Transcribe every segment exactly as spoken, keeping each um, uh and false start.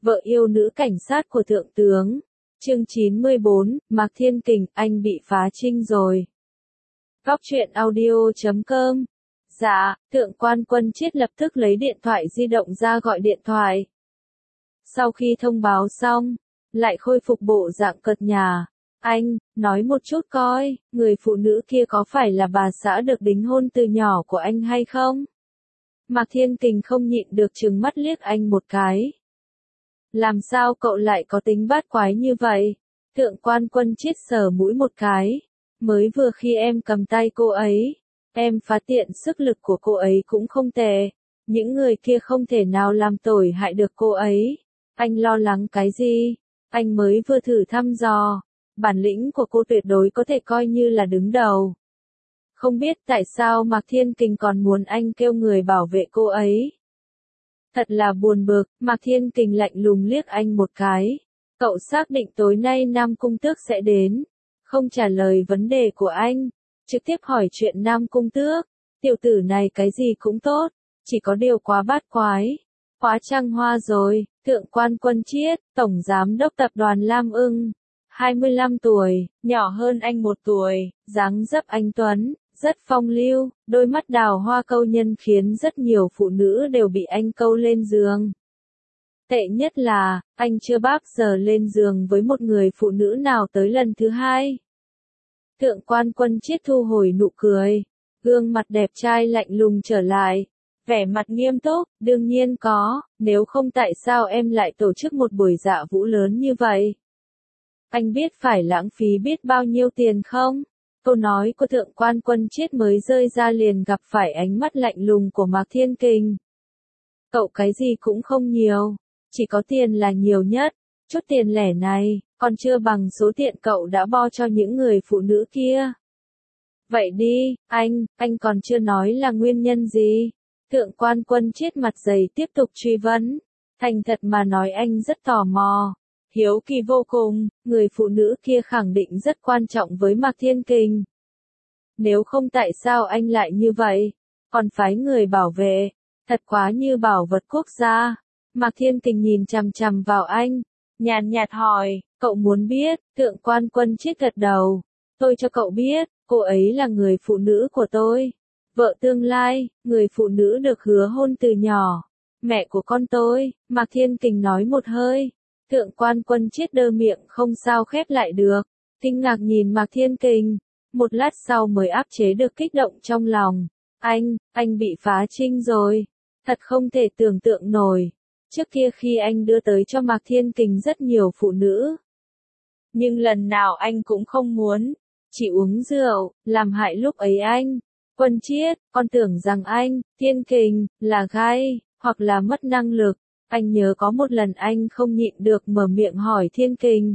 vợ yêu nữ cảnh sát của thượng tướng. Chương chín mươi bốn, Mạc Thiên Kình, anh bị phá trinh rồi. Góc truyện audio chấm com. Dạ, thượng quan Quân Chiết lập tức lấy điện thoại di động ra gọi điện thoại. Sau khi thông báo xong, lại khôi phục bộ dạng cợt nhả. Anh, nói một chút coi, người phụ nữ kia có phải là bà xã được đính hôn từ nhỏ của anh hay không? Mạc Thiên Kình không nhịn được trừng mắt liếc anh một cái. Làm sao cậu lại có tính bát quái như vậy? Thượng quan Quân Chiết sờ mũi một cái. Mới vừa khi em cầm tay cô ấy, em phát hiện sức lực của cô ấy cũng không tệ. Những người kia không thể nào làm tổn hại được cô ấy. Anh lo lắng cái gì? Anh mới vừa thử thăm dò. Bản lĩnh của cô tuyệt đối có thể coi như là đứng đầu. Không biết tại sao Mạc Thiên Kình còn muốn anh kêu người bảo vệ cô ấy. Thật là buồn bực, Mạc Thiên Kình lạnh lùng liếc anh một cái. Cậu xác định tối nay Nam Cung Tước sẽ đến. Không trả lời vấn đề của anh. Trực tiếp hỏi chuyện Nam Cung Tước. Tiểu tử này cái gì cũng tốt. Chỉ có điều quá bát quái. Quá trăng hoa rồi. Thượng quan Quân Chiết, Tổng Giám đốc Tập đoàn Lam Ưng. hai mươi lăm tuổi, nhỏ hơn anh một tuổi, dáng dấp anh tuấn, rất phong lưu, đôi mắt đào hoa câu nhân khiến rất nhiều phụ nữ đều bị anh câu lên giường. Tệ nhất là, anh chưa bao giờ lên giường với một người phụ nữ nào tới lần thứ hai. Thượng quan Quân Chiết thu hồi nụ cười, gương mặt đẹp trai lạnh lùng trở lại, vẻ mặt nghiêm túc, đương nhiên có, nếu không tại sao em lại tổ chức một buổi dạ vũ lớn như vậy? Anh biết phải lãng phí biết bao nhiêu tiền không? Câu nói của thượng quan Quân Chiết mới rơi ra liền gặp phải ánh mắt lạnh lùng của Mạc Thiên Kình. Cậu cái gì cũng không nhiều, chỉ có tiền là nhiều nhất, chút tiền lẻ này, còn chưa bằng số tiền cậu đã bo cho những người phụ nữ kia. Vậy đi, anh, anh còn chưa nói là nguyên nhân gì? Thượng quan Quân Chiết mặt dày tiếp tục truy vấn. Thành thật mà nói anh rất tò mò. Hiếu kỳ vô cùng, người phụ nữ kia khẳng định rất quan trọng với Mạc Thiên Kình. Nếu không tại sao anh lại như vậy? Còn phái người bảo vệ, thật quá như bảo vật quốc gia. Mạc Thiên Kình nhìn chằm chằm vào anh, nhàn nhạt hỏi, cậu muốn biết? Thượng quan Quân Chiết gật đầu. Tôi cho cậu biết, cô ấy là người phụ nữ của tôi. Vợ tương lai, người phụ nữ được hứa hôn từ nhỏ. Mẹ của con tôi, Mạc Thiên Kình nói một hơi. Thượng quan Quân Chiết đơ miệng không sao khép lại được, kinh ngạc nhìn Mạc Thiên Kình, một lát sau mới áp chế được kích động trong lòng. Anh, anh bị phá trinh rồi, thật không thể tưởng tượng nổi. Trước kia khi anh đưa tới cho Mạc Thiên Kình rất nhiều phụ nữ, nhưng lần nào anh cũng không muốn, chỉ uống rượu, làm hại lúc ấy anh. Quân Chiết, con tưởng rằng anh, Thiên Kình, là gai, hoặc là mất năng lực. Anh nhớ có một lần anh không nhịn được mở miệng hỏi Thiên Kình.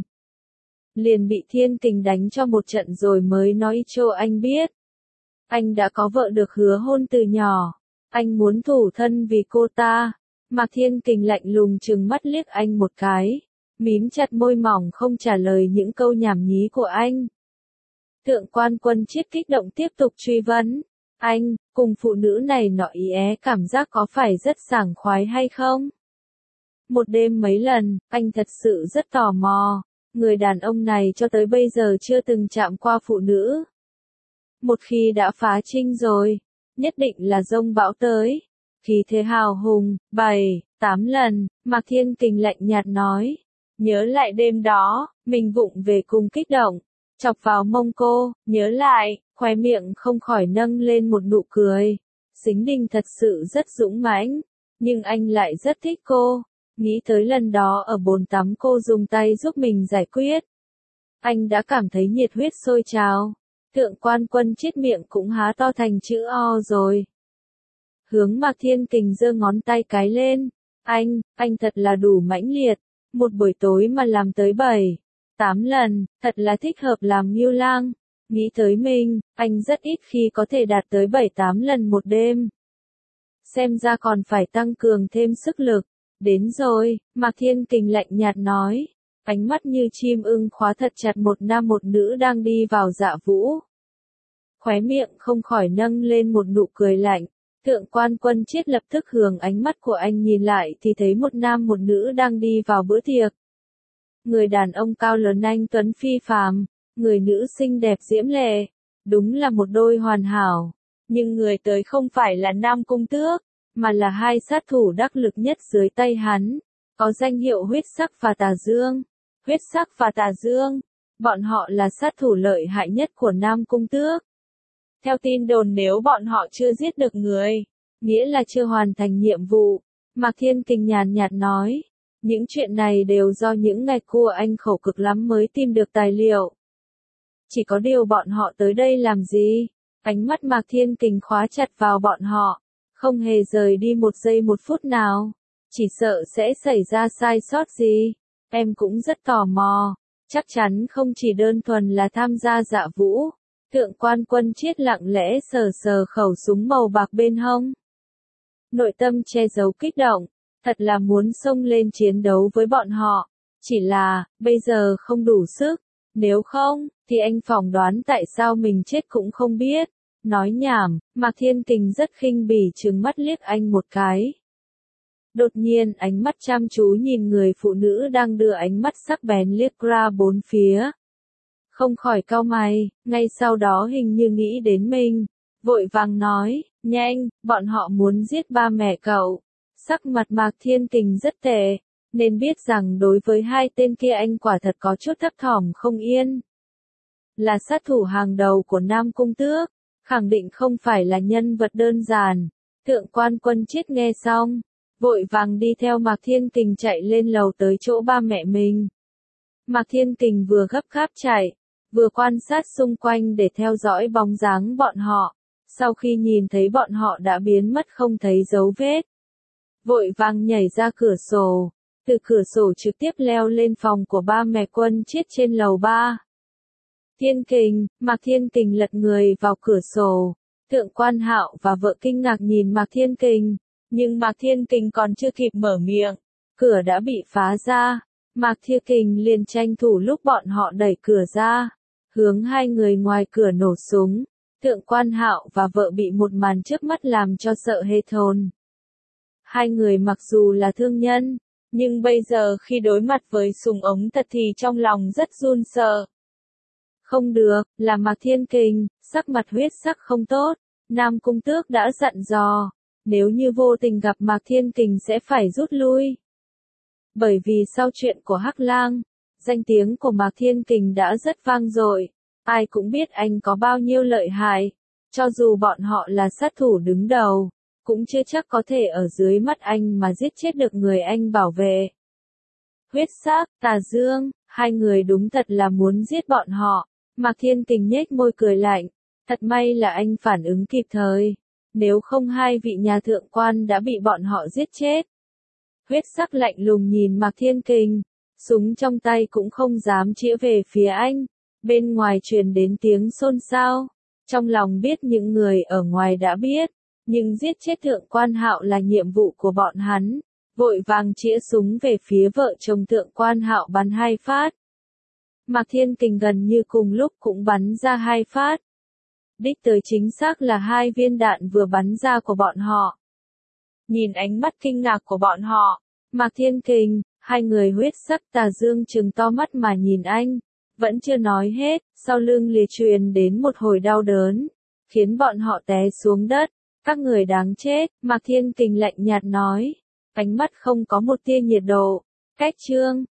Liền bị Thiên Kình đánh cho một trận rồi mới nói cho anh biết. Anh đã có vợ được hứa hôn từ nhỏ. Anh muốn thủ thân vì cô ta. Mạc Thiên Kình lạnh lùng trừng mắt liếc anh một cái. Mím chặt môi mỏng không trả lời những câu nhảm nhí của anh. Thượng quan Quân Chiết kích động tiếp tục truy vấn. Anh, cùng phụ nữ này nọ ý é cảm giác có phải rất sảng khoái hay không? Một đêm mấy lần, anh thật sự rất tò mò. Người đàn ông này cho tới bây giờ chưa từng chạm qua phụ nữ. Một khi đã phá trinh rồi, nhất định là dông bão tới. Khí thế hào hùng, bảy, tám lần, Mạc Thiên Kình lạnh nhạt nói. Nhớ lại đêm đó, mình vụng về cùng kích động, chọc vào mông cô, nhớ lại, khóe miệng không khỏi nâng lên một nụ cười. Sính Đình thật sự rất dũng mãnh, nhưng anh lại rất thích cô. Nghĩ tới lần đó ở bồn tắm cô dùng tay giúp mình giải quyết. Anh đã cảm thấy nhiệt huyết sôi trào. Thượng quan Quân Chiết miệng cũng há to thành chữ O rồi. Hướng Mạc Thiên Kình giơ ngón tay cái lên. Anh, anh thật là đủ mãnh liệt. Một buổi tối mà làm tới bảy, tám lần, thật là thích hợp làm Ngưu Lang. Nghĩ tới mình, anh rất ít khi có thể đạt tới bảy tám lần một đêm. Xem ra còn phải tăng cường thêm sức lực. Đến rồi, Mạc Thiên Kình lạnh nhạt nói, ánh mắt như chim ưng khóa thật chặt một nam một nữ đang đi vào dạ vũ. Khóe miệng không khỏi nâng lên một nụ cười lạnh, Thượng quan Quân Chiết lập tức hướng ánh mắt của anh nhìn lại thì thấy một nam một nữ đang đi vào bữa tiệc. Người đàn ông cao lớn anh tuấn phi phàm, người nữ xinh đẹp diễm lệ, đúng là một đôi hoàn hảo. Nhưng người tới không phải là Nam Cung Tước, mà là hai sát thủ đắc lực nhất dưới tay hắn, có danh hiệu Huyết Sắc và Tà Dương. Huyết Sắc và Tà Dương, bọn họ là sát thủ lợi hại nhất của Nam Cung Tước. Theo tin đồn nếu bọn họ chưa giết được người, nghĩa là chưa hoàn thành nhiệm vụ. Mạc Thiên Kình nhàn nhạt nói, những chuyện này đều do những ngày cua anh khổ cực lắm mới tìm được tài liệu. Chỉ có điều bọn họ tới đây làm gì? Ánh mắt Mạc Thiên Kình khóa chặt vào bọn họ, không hề rời đi một giây một phút nào. Chỉ sợ sẽ xảy ra sai sót gì. Em cũng rất tò mò, chắc chắn không chỉ đơn thuần là tham gia dạ vũ. Thượng quan Quân Chiết lặng lẽ sờ sờ khẩu súng màu bạc bên hông. Nội tâm che giấu kích động, thật là muốn xông lên chiến đấu với bọn họ. Chỉ là, bây giờ không đủ sức, nếu không, thì anh phỏng đoán tại sao mình chết cũng không biết. Nói nhảm, Mạc Thiên Kình rất khinh bỉ trừng mắt liếc anh một cái. Đột nhiên ánh mắt chăm chú nhìn người phụ nữ đang đưa ánh mắt sắc bén liếc ra bốn phía. Không khỏi cau mày, ngay sau đó hình như nghĩ đến mình, vội vàng nói, nhanh, bọn họ muốn giết ba mẹ cậu. Sắc mặt Mạc Thiên Kình rất tệ, nên biết rằng đối với hai tên kia anh quả thật có chút thấp thỏm không yên. Là sát thủ hàng đầu của Nam Cung Tước, khẳng định không phải là nhân vật đơn giản. Thượng quan Quân Chiết nghe xong, vội vàng đi theo Mạc Thiên Kình chạy lên lầu tới chỗ ba mẹ mình. Mạc Thiên Kình vừa gấp gáp chạy, vừa quan sát xung quanh để theo dõi bóng dáng bọn họ. Sau khi nhìn thấy bọn họ đã biến mất không thấy dấu vết, vội vàng nhảy ra cửa sổ, từ cửa sổ trực tiếp leo lên phòng của ba mẹ Quân Chiết trên lầu ba. Thiên Kình, Mạc Thiên Kình lật người vào cửa sổ. Thượng quan Hạo và vợ kinh ngạc nhìn Mạc Thiên Kình, nhưng Mạc Thiên Kình còn chưa kịp mở miệng, cửa đã bị phá ra. Mạc Thiên Kình liền tranh thủ lúc bọn họ đẩy cửa ra, hướng hai người ngoài cửa nổ súng. Thượng quan Hạo và vợ bị một màn trước mắt làm cho sợ hết hồn. Hai người mặc dù là thương nhân, nhưng bây giờ khi đối mặt với súng ống thật thì trong lòng rất run sợ. Không được, là Mạc Thiên Kình, sắc mặt huyết sắc không tốt. Nam Cung Tước đã dặn dò, nếu như vô tình gặp Mạc Thiên Kình sẽ phải rút lui. Bởi vì sau chuyện của Hắc Lang, danh tiếng của Mạc Thiên Kình đã rất vang dội, ai cũng biết anh có bao nhiêu lợi hại. Cho dù bọn họ là sát thủ đứng đầu, cũng chưa chắc có thể ở dưới mắt anh mà giết chết được người anh bảo vệ. Huyết Sắc, Tà Dương, hai người đúng thật là muốn giết bọn họ. Mạc Thiên Kình nhếch môi cười lạnh, thật may là anh phản ứng kịp thời, nếu không hai vị nhà thượng quan đã bị bọn họ giết chết. Huyết Sắc lạnh lùng nhìn Mạc Thiên Kình, súng trong tay cũng không dám chĩa về phía anh. Bên ngoài truyền đến tiếng xôn xao, trong lòng biết những người ở ngoài đã biết, nhưng giết chết thượng quan Hạo là nhiệm vụ của bọn hắn, vội vàng chĩa súng về phía vợ chồng thượng quan Hạo bắn hai phát. Mạc Thiên Kình gần như cùng lúc cũng bắn ra hai phát. Đích tới chính xác là hai viên đạn vừa bắn ra của bọn họ. Nhìn ánh mắt kinh ngạc của bọn họ, Mạc Thiên Kình, hai người Huyết Sắc Tà Dương trừng to mắt mà nhìn anh, vẫn chưa nói hết, sau lưng lìa truyền đến một hồi đau đớn, khiến bọn họ té xuống đất. Các người đáng chết, Mạc Thiên Kình lạnh nhạt nói, ánh mắt không có một tia nhiệt độ. Cách chương